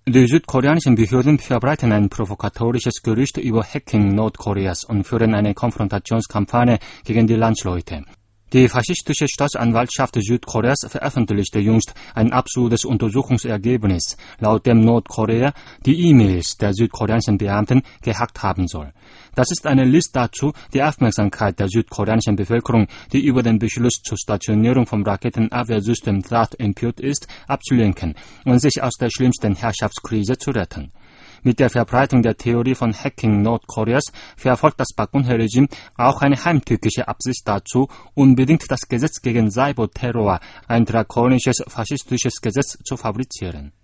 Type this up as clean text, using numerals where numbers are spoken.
Die südkoreanischen Behörden verbreiten ein provokatorisches Gerücht über Hacking Nordkoreas und führen eine Konfrontationskampagne gegen die Landsleute. Die faschistische Staatsanwaltschaft Südkoreas veröffentlichte jüngst ein absurdes Untersuchungsergebnis, laut dem Nordkorea die E-Mails der südkoreanischen Beamten gehackt haben soll. Das ist eine List dazu, die Aufmerksamkeit der südkoreanischen Bevölkerung, die über den Beschluss zur Stationierung vom Raketenabwehrsystem THAAD empört ist, abzulenken und sich aus der schlimmsten Herrschaftskrise zu retten. Mit der Verbreitung der Theorie von Hacking Nordkoreas verfolgt das Park-Geun-hye-Regime auch eine heimtückische Absicht dazu, unbedingt das Gesetz gegen Cyberterror, ein drakonisches faschistisches Gesetz, zu fabrizieren.